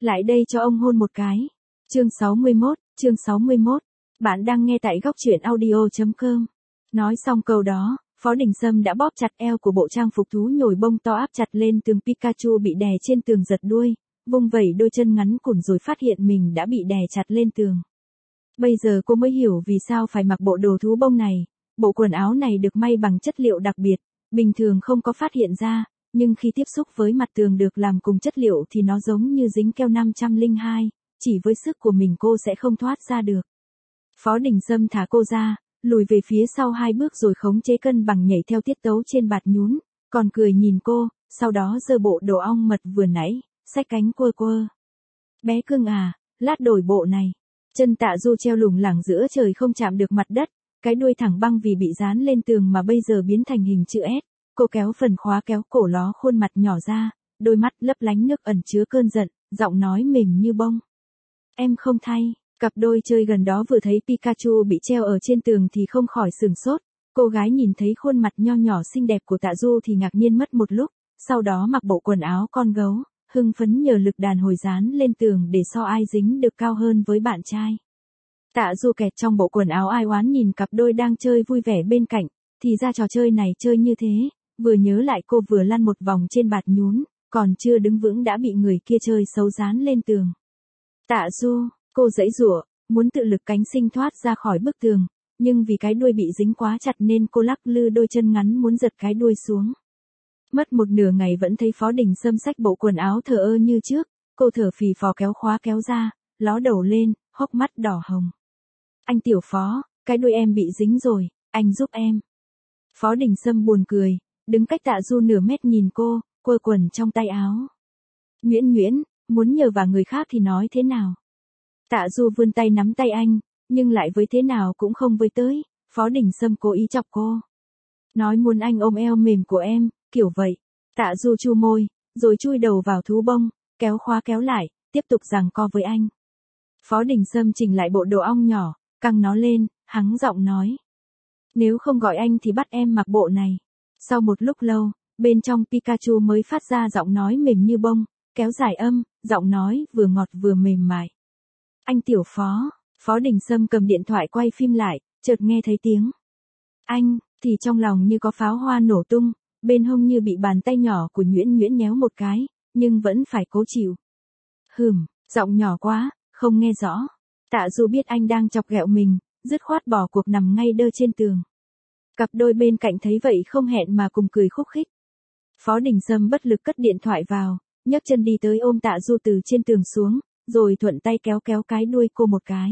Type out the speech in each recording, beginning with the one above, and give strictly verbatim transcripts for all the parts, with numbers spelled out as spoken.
Lại đây cho ông hôn một cái. Chương sáu mươi mốt, chương sáu mươi mốt. Bạn đang nghe tại góc truyện audio chấm com. Nói xong câu đó, Phó Đình Sâm đã bóp chặt eo của bộ trang phục thú nhồi bông to áp chặt lên tường. Pikachu bị đè trên tường giật đuôi, vung vẩy đôi chân ngắn cùn rồi phát hiện mình đã bị đè chặt lên tường. Bây giờ cô mới hiểu vì sao phải mặc bộ đồ thú bông này. Bộ quần áo này được may bằng chất liệu đặc biệt, bình thường không có phát hiện ra, nhưng khi tiếp xúc với mặt tường được làm cùng chất liệu thì nó giống như dính keo năm không không hai, chỉ với sức của mình cô sẽ không thoát ra được. Phó Đình Sâm thả cô ra, lùi về phía sau hai bước rồi khống chế cân bằng nhảy theo tiết tấu trên bạt nhún, còn cười nhìn cô, sau đó giơ bộ đồ ong mật vừa nãy, xách cánh quơ quơ. Bé cưng à, lát đổi bộ này. Chân Tạ Du treo lủng lẳng giữa trời không chạm được mặt đất, cái đuôi thẳng băng vì bị dán lên tường mà bây giờ biến thành hình chữ S. Cô kéo phần khóa kéo cổ ló khuôn mặt nhỏ ra, đôi mắt lấp lánh nước ẩn chứa cơn giận, giọng nói mềm như bông. Em không thay. Cặp đôi chơi gần đó vừa thấy Pikachu bị treo ở trên tường thì không khỏi sửng sốt. Cô gái nhìn thấy khuôn mặt nho nhỏ xinh đẹp của Tạ Du thì ngạc nhiên mất một lúc, sau đó mặc bộ quần áo con gấu, hưng phấn nhờ lực đàn hồi dán lên tường để so ai dính được cao hơn với bạn trai. Tạ Du kẹt trong bộ quần áo ai oán nhìn cặp đôi đang chơi vui vẻ bên cạnh, thì ra trò chơi này chơi như thế, vừa nhớ lại cô vừa lăn một vòng trên bạt nhún, còn chưa đứng vững đã bị người kia chơi xấu dán lên tường. Tạ Du, cô giãy giụa, muốn tự lực cánh sinh thoát ra khỏi bức tường, nhưng vì cái đuôi bị dính quá chặt nên cô lắc lư đôi chân ngắn muốn giật cái đuôi xuống. Mất một nửa ngày vẫn thấy Phó Đình Sâm xách bộ quần áo thờ ơ như trước, cô thở phì phò kéo khóa kéo ra, ló đầu lên, hốc mắt đỏ hồng. Anh tiểu Phó, cái đuôi em bị dính rồi, anh giúp em. Phó Đình Sâm buồn cười, đứng cách Tạ Du nửa mét nhìn cô, quơ quần trong tay áo. Nhuyễn nhuyễn, muốn nhờ vả người khác thì nói thế nào? Tạ Du vươn tay nắm tay anh, nhưng lại với thế nào cũng không với tới, Phó Đình Sâm cố ý chọc cô. Nói muốn anh ôm eo mềm của em, kiểu vậy. Tạ Du chu môi, rồi chui đầu vào thú bông, kéo khóa kéo lại, tiếp tục giằng co với anh. Phó Đình Sâm chỉnh lại bộ đồ ong nhỏ, căng nó lên, hắng giọng nói. Nếu không gọi anh thì bắt em mặc bộ này. Sau một lúc lâu, bên trong Pikachu mới phát ra giọng nói mềm như bông, kéo dài âm, giọng nói vừa ngọt vừa mềm mại. Anh tiểu Phó, Phó Đình Sâm cầm điện thoại quay phim lại, chợt nghe thấy tiếng. Anh, thì trong lòng như có pháo hoa nổ tung, bên hông như bị bàn tay nhỏ của Nhuyễn Nhuyễn nhéo một cái, nhưng vẫn phải cố chịu. Hừm, giọng nhỏ quá, không nghe rõ. Tạ Du biết anh đang chọc ghẹo mình, dứt khoát bỏ cuộc nằm ngay đơ trên tường. Cặp đôi bên cạnh thấy vậy không hẹn mà cùng cười khúc khích. Phó Đình Sâm bất lực cất điện thoại vào, nhấc chân đi tới ôm Tạ Du từ trên tường xuống, rồi thuận tay kéo kéo cái đuôi cô một cái.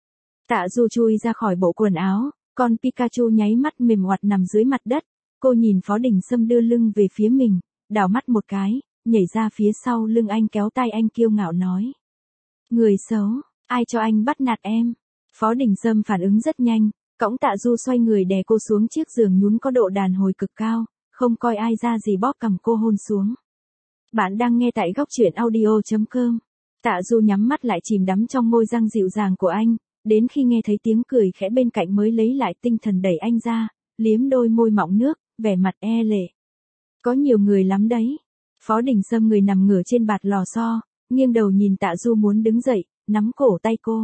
Tạ Du chui ra khỏi bộ quần áo, còn Pikachu nháy mắt mềm oặt nằm dưới mặt đất. Cô nhìn Phó Đình Sâm đưa lưng về phía mình, đảo mắt một cái, nhảy ra phía sau lưng anh kéo tay anh kiêu ngạo nói. Người xấu, ai cho anh bắt nạt em? Phó Đình Sâm phản ứng rất nhanh, cõng Tạ Du xoay người đè cô xuống chiếc giường nhún có độ đàn hồi cực cao, không coi ai ra gì bóp cằm cô hôn xuống. Bạn đang nghe tại góc truyện audio chấm com. Tạ Du nhắm mắt lại chìm đắm trong môi răng dịu dàng của anh, đến khi nghe thấy tiếng cười khẽ bên cạnh mới lấy lại tinh thần đẩy anh ra, liếm đôi môi mọng nước, vẻ mặt e lệ. Có nhiều người lắm đấy. Phó Đình Sâm người nằm ngửa trên bạt lò xo, nghiêng đầu nhìn Tạ Du muốn đứng dậy, nắm cổ tay cô.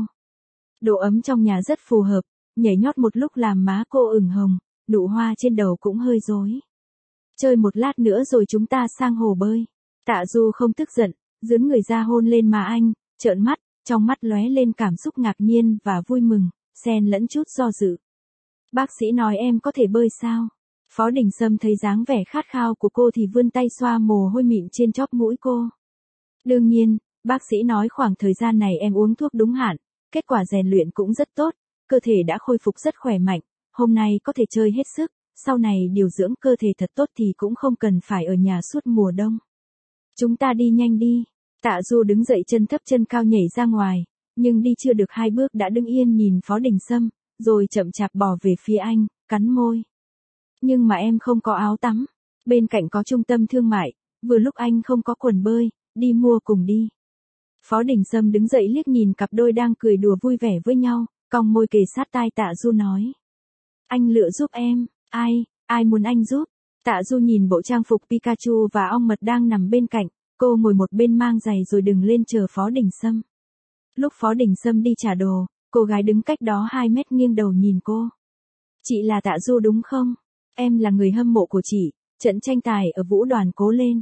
Độ ấm trong nhà rất phù hợp, nhảy nhót một lúc làm má cô ửng hồng, nụ hoa trên đầu cũng hơi rối. Chơi một lát nữa rồi chúng ta sang hồ bơi. Tạ Du không tức giận, dướn người ra hôn lên má anh, trợn mắt, trong mắt lóe lên cảm xúc ngạc nhiên và vui mừng, xen lẫn chút do dự. Bác sĩ nói em có thể bơi sao? Phó Đình Sâm thấy dáng vẻ khát khao của cô thì vươn tay xoa mồ hôi mịn trên chóp mũi cô. Đương nhiên, bác sĩ nói khoảng thời gian này em uống thuốc đúng hạn, kết quả rèn luyện cũng rất tốt, cơ thể đã khôi phục rất khỏe mạnh, hôm nay có thể chơi hết sức, sau này điều dưỡng cơ thể thật tốt thì cũng không cần phải ở nhà suốt mùa đông. Chúng ta đi nhanh đi. Tạ Du đứng dậy chân thấp chân cao nhảy ra ngoài, nhưng đi chưa được hai bước đã đứng yên nhìn Phó Đình Sâm, rồi chậm chạp bò về phía anh, cắn môi. Nhưng mà em không có áo tắm, bên cạnh có trung tâm thương mại, vừa lúc anh không có quần bơi, đi mua cùng đi. Phó Đình Sâm đứng dậy liếc nhìn cặp đôi đang cười đùa vui vẻ với nhau, cong môi kề sát tai Tạ Du nói. Anh lựa giúp em, ai, ai muốn anh giúp? Tạ Du nhìn bộ trang phục Pikachu và ong mật đang nằm bên cạnh, Cô ngồi một bên mang giày rồi đừng lên chờ Phó Đình Sâm. Lúc Phó Đình Sâm đi trả đồ, cô gái đứng cách đó hai mét nghiêng đầu nhìn cô. Chị là Tạ Du đúng không? Em là người hâm mộ của chị, trận tranh tài ở Vũ Đoàn cố lên.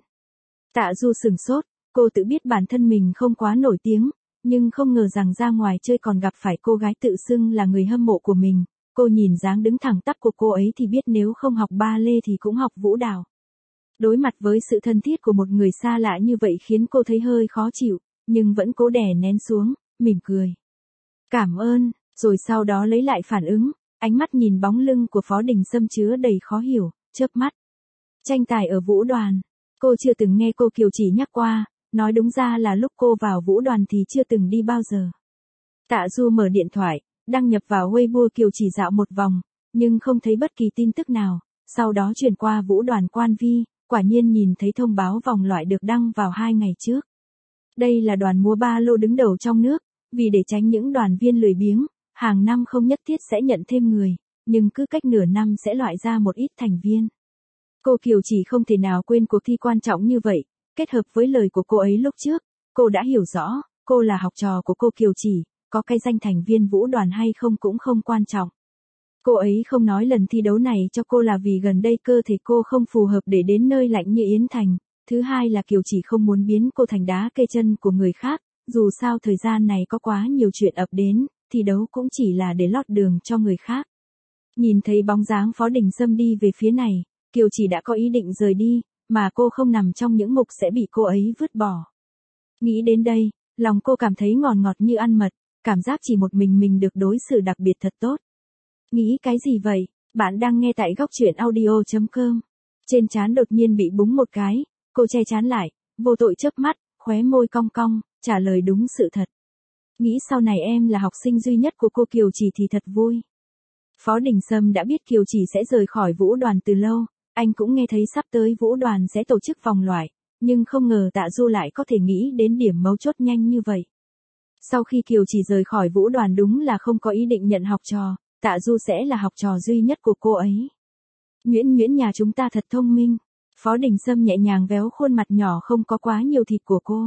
Tạ Du sửng sốt, cô tự biết bản thân mình không quá nổi tiếng, nhưng không ngờ rằng ra ngoài chơi còn gặp phải cô gái tự xưng là người hâm mộ của mình. Cô nhìn dáng đứng thẳng tắp của cô ấy thì biết nếu không học ba lê thì cũng học vũ đạo. Đối mặt với sự thân thiết của một người xa lạ như vậy khiến cô thấy hơi khó chịu, nhưng vẫn cố đè nén xuống, mỉm cười. Cảm ơn, rồi sau đó lấy lại phản ứng, ánh mắt nhìn bóng lưng của Phó Đình Sâm chứa đầy khó hiểu, chớp mắt. Tranh tài ở Vũ Đoàn, cô chưa từng nghe cô Kiều Chỉ nhắc qua, nói đúng ra là lúc cô vào Vũ Đoàn thì chưa từng đi bao giờ. Tạ Du mở điện thoại, đăng nhập vào Weibo Kiều Chỉ dạo một vòng, nhưng không thấy bất kỳ tin tức nào, sau đó chuyển qua Vũ Đoàn Quan Vi, quả nhiên nhìn thấy thông báo vòng loại được đăng vào hai ngày trước. Đây là đoàn múa ba lô đứng đầu trong nước, vì để tránh những đoàn viên lười biếng, hàng năm không nhất thiết sẽ nhận thêm người, nhưng cứ cách nửa năm sẽ loại ra một ít thành viên. Cô Kiều Chỉ không thể nào quên cuộc thi quan trọng như vậy, kết hợp với lời của cô ấy lúc trước, cô đã hiểu rõ, cô là học trò của cô Kiều Chỉ, có cái danh thành viên Vũ Đoàn hay không cũng không quan trọng. Cô ấy không nói lần thi đấu này cho cô là vì gần đây cơ thể cô không phù hợp để đến nơi lạnh như Yến Thành, thứ hai là Kiều Chỉ không muốn biến cô thành đá kê chân của người khác, dù sao thời gian này có quá nhiều chuyện ập đến, thi đấu cũng chỉ là để lót đường cho người khác. Nhìn thấy bóng dáng Phó Đình Sâm đi về phía này, Kiều Chỉ đã có ý định rời đi, mà cô không nằm trong những mục sẽ bị cô ấy vứt bỏ. Nghĩ đến đây, lòng cô cảm thấy ngọt ngọt như ăn mật, cảm giác chỉ một mình mình được đối xử đặc biệt thật tốt. Nghĩ cái gì vậy? Bạn đang nghe tại góc truyện audio chấm com. Trên trán đột nhiên bị búng một cái, cô che trán lại, vô tội chớp mắt, khóe môi cong cong, trả lời đúng sự thật. Nghĩ sau này em là học sinh duy nhất của cô Kiều Chỉ thì thật vui. Phó Đình Sâm đã biết Kiều Chỉ sẽ rời khỏi Vũ Đoàn từ lâu, anh cũng nghe thấy sắp tới Vũ Đoàn sẽ tổ chức vòng loại, nhưng không ngờ Tạ Du lại có thể nghĩ đến điểm mấu chốt nhanh như vậy. Sau khi Kiều Chỉ rời khỏi Vũ Đoàn đúng là không có ý định nhận học trò, Tạ Du sẽ là học trò duy nhất của cô ấy. Nhuyễn Nhuyễn nhà chúng ta thật thông minh. Phó Đình Sâm nhẹ nhàng véo khuôn mặt nhỏ không có quá nhiều thịt của cô.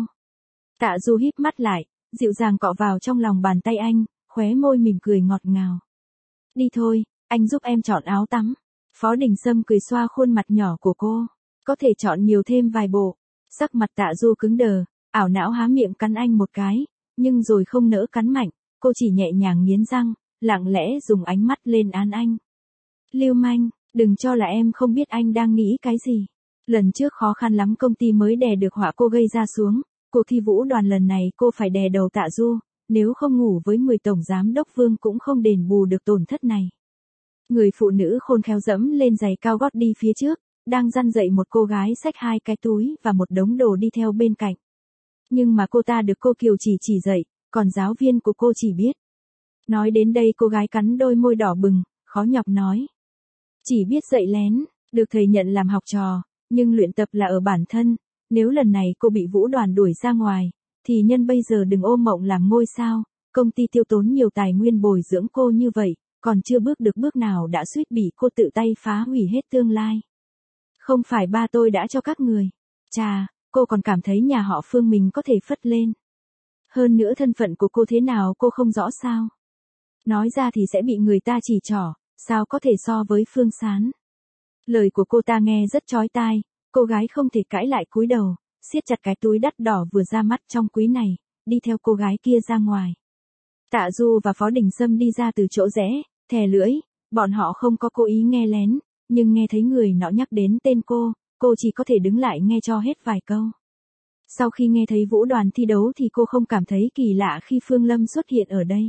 Tạ Du híp mắt lại, dịu dàng cọ vào trong lòng bàn tay anh, khóe môi mỉm cười ngọt ngào. Đi thôi, anh giúp em chọn áo tắm. Phó Đình Sâm cười xoa khuôn mặt nhỏ của cô. Có thể chọn nhiều thêm vài bộ. Sắc mặt Tạ Du cứng đờ, ảo não há miệng cắn anh một cái, nhưng rồi không nỡ cắn mạnh, cô chỉ nhẹ nhàng nghiến răng, lặng lẽ dùng ánh mắt lên án anh. Lưu manh, đừng cho là em không biết anh đang nghĩ cái gì. Lần trước khó khăn lắm công ty mới đè được họa cô gây ra xuống, cuộc thi Vũ Đoàn lần này cô phải đè đầu Tạ Du, nếu không ngủ với mười tổng giám đốc Vương cũng không đền bù được tổn thất này. Người phụ nữ khôn khéo dẫm lên giày cao gót đi phía trước, đang dăn dậy một cô gái xách hai cái túi và một đống đồ đi theo bên cạnh. Nhưng mà cô ta được cô Kiều Chỉ chỉ dạy, còn giáo viên của cô chỉ biết. Nói đến đây cô gái cắn đôi môi đỏ bừng, khó nhọc nói. Chỉ biết dạy lén, được thầy nhận làm học trò, nhưng luyện tập là ở bản thân, nếu lần này cô bị Vũ Đoàn đuổi ra ngoài, thì nhân bây giờ đừng ôm mộng làm ngôi sao, công ty tiêu tốn nhiều tài nguyên bồi dưỡng cô như vậy, còn chưa bước được bước nào đã suýt bị cô tự tay phá hủy hết tương lai. Không phải ba tôi đã cho các người. Chà, cô còn cảm thấy nhà họ Phương mình có thể phất lên. Hơn nữa thân phận của cô thế nào cô không rõ sao. Nói ra thì sẽ bị người ta chỉ trỏ, sao có thể so với Phương Sán. Lời của cô ta nghe rất chói tai, cô gái không thể cãi lại cúi đầu, siết chặt cái túi đắt đỏ vừa ra mắt trong quý này, đi theo cô gái kia ra ngoài. Tạ Du và Phó Đình Sâm đi ra từ chỗ rẽ, thè lưỡi, bọn họ không có cố ý nghe lén, nhưng nghe thấy người nọ nhắc đến tên cô, cô chỉ có thể đứng lại nghe cho hết vài câu. Sau khi nghe thấy Vũ Đoàn thi đấu thì cô không cảm thấy kỳ lạ khi Phương Lâm xuất hiện ở đây.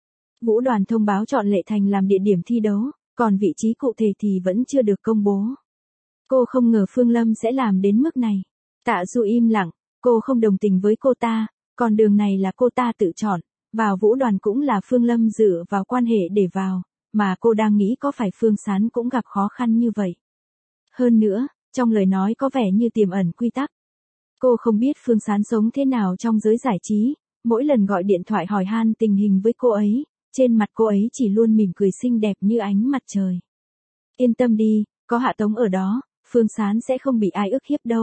Vũ Đoàn thông báo chọn Lệ Thành làm địa điểm thi đấu, còn vị trí cụ thể thì vẫn chưa được công bố. Cô không ngờ Phương Lâm sẽ làm đến mức này. Tạ Du im lặng, cô không đồng tình với cô ta, còn đường này là cô ta tự chọn, vào Vũ Đoàn cũng là Phương Lâm dựa vào quan hệ để vào, mà cô đang nghĩ có phải Phương Sán cũng gặp khó khăn như vậy. Hơn nữa, trong lời nói có vẻ như tiềm ẩn quy tắc. Cô không biết Phương Sán sống thế nào trong giới giải trí, mỗi lần gọi điện thoại hỏi han tình hình với cô ấy, trên mặt cô ấy chỉ luôn mỉm cười xinh đẹp như ánh mặt trời. Yên tâm đi, có Hạ Tống ở đó, Phương Sán sẽ không bị ai ức hiếp đâu,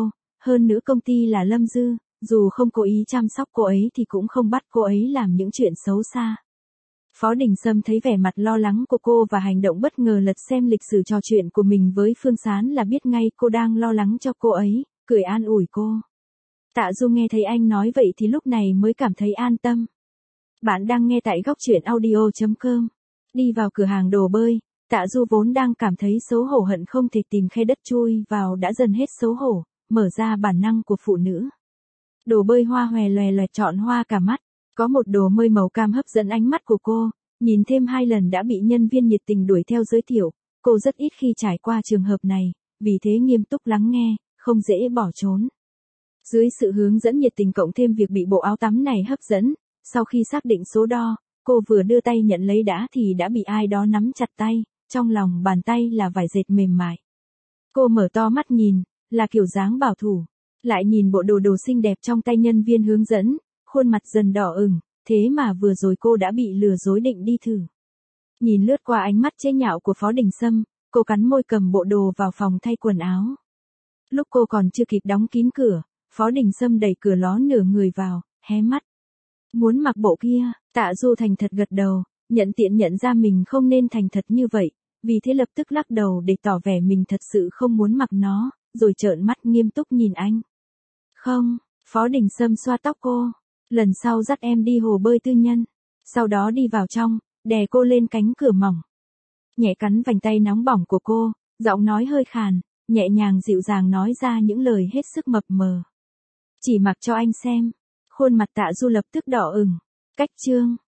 hơn nữa công ty là Lâm Dư, dù không cố ý chăm sóc cô ấy thì cũng không bắt cô ấy làm những chuyện xấu xa. Phó Đình Sâm thấy vẻ mặt lo lắng của cô và hành động bất ngờ lật xem lịch sử trò chuyện của mình với Phương Sán là biết ngay cô đang lo lắng cho cô ấy, cười an ủi cô. Tạ Du nghe thấy anh nói vậy thì lúc này mới cảm thấy an tâm. Bạn đang nghe tại góc truyện audio chấm com. Đi vào cửa hàng đồ bơi, Tạ Du vốn đang cảm thấy xấu hổ hận không thể tìm khe đất chui vào đã dần hết xấu hổ, mở ra bản năng của phụ nữ. Đồ bơi hoa hòe loè loẹt trọn hoa cả mắt, có một đồ bơi màu cam hấp dẫn ánh mắt của cô, nhìn thêm hai lần đã bị nhân viên nhiệt tình đuổi theo giới thiệu, cô rất ít khi trải qua trường hợp này, vì thế nghiêm túc lắng nghe, không dễ bỏ trốn. Dưới sự hướng dẫn nhiệt tình cộng thêm việc bị bộ áo tắm này hấp dẫn, sau khi xác định số đo, cô vừa đưa tay nhận lấy đã thì đã bị ai đó nắm chặt tay, trong lòng bàn tay là vải dệt mềm mại. Cô mở to mắt nhìn, là kiểu dáng bảo thủ, lại nhìn bộ đồ đồ xinh đẹp trong tay nhân viên hướng dẫn, khuôn mặt dần đỏ ửng, thế mà vừa rồi cô đã bị lừa dối định đi thử. Nhìn lướt qua ánh mắt chế nhạo của Phó Đình Sâm, cô cắn môi cầm bộ đồ vào phòng thay quần áo. Lúc cô còn chưa kịp đóng kín cửa, Phó Đình Sâm đẩy cửa ló nửa người vào, hé mắt. Muốn mặc bộ kia, Tạ Du thành thật gật đầu, nhận tiện nhận ra mình không nên thành thật như vậy, vì thế lập tức lắc đầu để tỏ vẻ mình thật sự không muốn mặc nó, rồi trợn mắt nghiêm túc nhìn anh. Không, Phó Đình Sâm xoa tóc cô, lần sau dắt em đi hồ bơi tư nhân, sau đó đi vào trong, đè cô lên cánh cửa mỏng. Nhẹ cắn vành tay nóng bỏng của cô, giọng nói hơi khàn, nhẹ nhàng dịu dàng nói ra những lời hết sức mập mờ. Chỉ mặc cho anh xem. Khuôn mặt Tạ Du lập tức đỏ ửng. Cách chương.